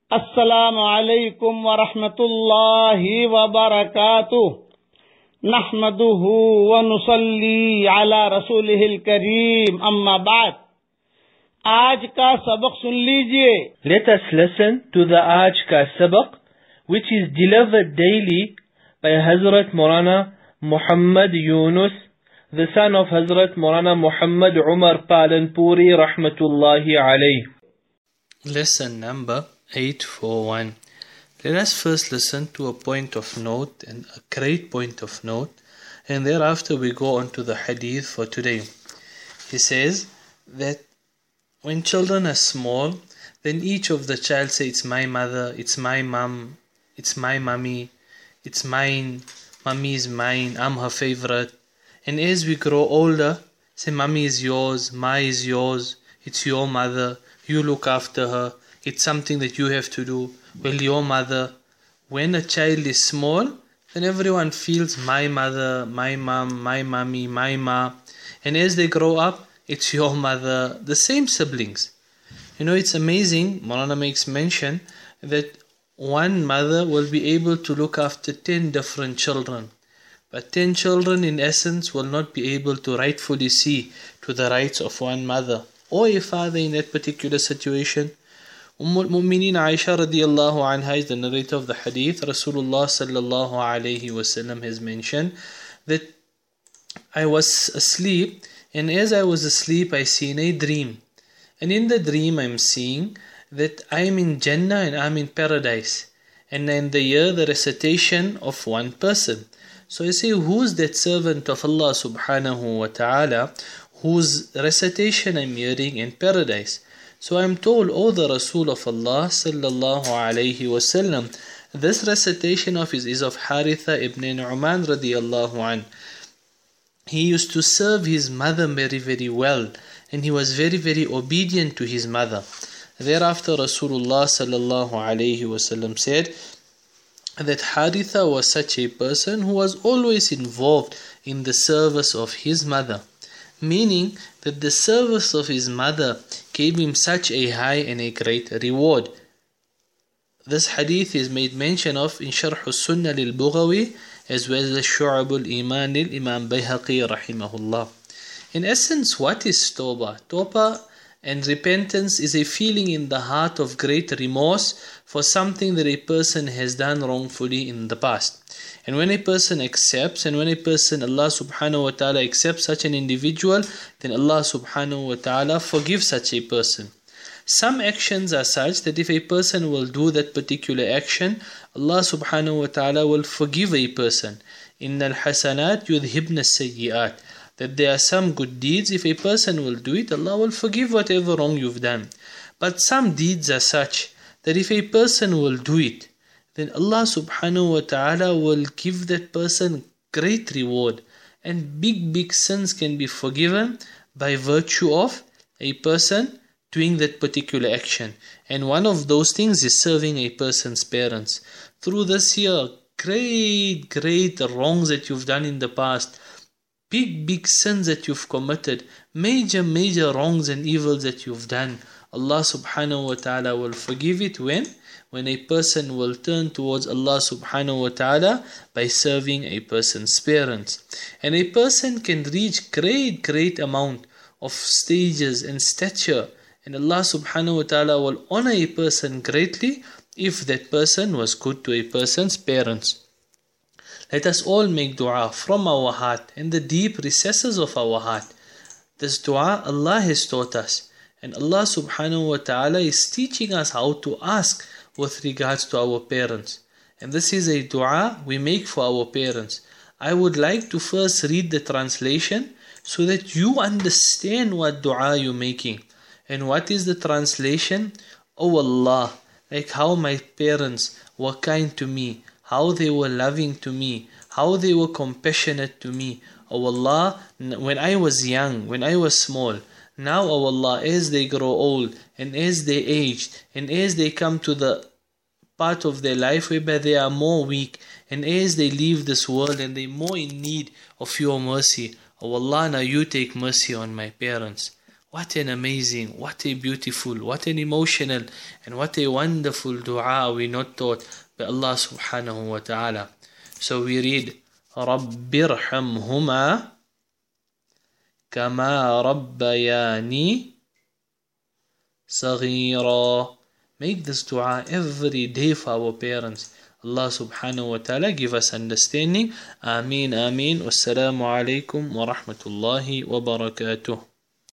अस्सलामु अलैकुम व रहमतुल्लाहि व बरकातुह। नहमदुहु व नुसल्ली अला रसूलिहिल करीम, अम्मा बाद। आज का सबक सुन लीजिए। Let us listen to the Aaj Ka Sabaq, which is delivered daily by Hazrat Maulana Muhammad Yunus, the son of Hazrat Maulana Muhammad Umar Palanpuri Rahmatullahi alayh. Lesson number 841. Let us first listen to a point of note, and a great point of note, and thereafter we go on to the hadith for today. He says that when children are small, then each of the child say, it's my mother, it's my mom, it's my mummy, it's mine, mummy is mine, I'm her favorite. And as we grow older, say mummy is yours, ma is yours, it's your mother, you look after her, it's something that you have to do. Well, your mother. When a child is small, then everyone feels my mother, my mom, my mummy, my ma. And as they grow up, it's your mother, the same siblings. You know, it's amazing. Maulana makes mention that one mother will be able to look after 10 different children. But 10 children in essence will not be able to rightfully see to the rights of one mother or a father in that particular situation. Al-Mu'mineen Aisha radiallahu anha is the narrator of the hadith. Rasulullah sallallahu alayhi wasallam has mentioned that I was asleep, and as I was asleep I seen a dream. And in the dream I'm seeing that I am in Jannah and I'm in paradise. And in the year the recitation of one person. So I say, who's that servant of Allah subhanahu wa ta'ala whose recitation I'm hearing in paradise? So I'm told, oh, the Rasul of Allah sallallahu alayhi wasallam, this recitation of his is of Haritha ibn Nu'man radiyallahu an. He used to serve his mother very, very well, and he was very, very obedient to his mother. Thereafter Rasulullah sallallahu alayhi wasallam said that Haritha was such a person who was always involved in the service of his mother, meaning that the service of his mother gave him such a high and a great reward. This hadith is made mention of in Sharh al-Sunnah lil-Bughawi as well as Shu'ab al-Iman lil-Imam Bayhaqi rahimahullah. In essence, what is Tawbah? Tawbah and repentance is a feeling in the heart of great remorse for something that a person has done wrongfully in the past. And when a person accepts, and when a person, Allah subhanahu wa ta'ala accepts such an individual, then Allah subhanahu wa ta'ala forgives such a person. Some actions are such that if a person will do that particular action, Allah subhanahu wa ta'ala will forgive a person. Innal hasanat yudhibna sayyi'at. That there are some good deeds, if a person will do it, Allah will forgive whatever wrong you've done. But some deeds are such that if a person will do it, then Allah subhanahu wa ta'ala will give that person great reward, and big sins can be forgiven by virtue of a person doing that particular action. And one of those things is serving a person's parents. Through this year, great wrongs that you've done in the past, big sins that you've committed, major wrongs and evils that you've done, Allah subhanahu wa ta'ala will forgive it when a person will turn towards Allah subhanahu wa ta'ala by serving a person's parents. And a person can reach great amount of stages and stature, and Allah subhanahu wa ta'ala will honor a person greatly if that person was good to a person's parents. Let us all make dua from our heart and the deep recesses of our heart. This dua Allah has taught us, and Allah subhanahu wa ta'ala is teaching us how to ask with regards to our parents. And this is a dua we make for our parents. I would like to first read the translation so that you understand what dua you're making. And what is the translation? Oh Allah, like how my parents were kind to me, how they were loving to me, how they were compassionate to me. Oh Allah, when I was young, when I was small, now, oh Allah, as they grow old and as they age and as they come to the part of their life whereby they are more weak, and as they leave this world and they're more in need of your mercy, oh Allah, now you take mercy on my parents. What an amazing, what a beautiful, what an emotional, and what a wonderful dua we not taught by Allah subhanahu wa ta'ala. So we read, رَبِّ ارْحَمْهُمَا كَمَا رَبَّيَانِي صَغِيرًا. Make this dua every day for our parents. Allah subhanahu wa ta'ala give us understanding. Ameen, ameen. Wassalamu alaikum wa rahmatullahi wa barakatuh.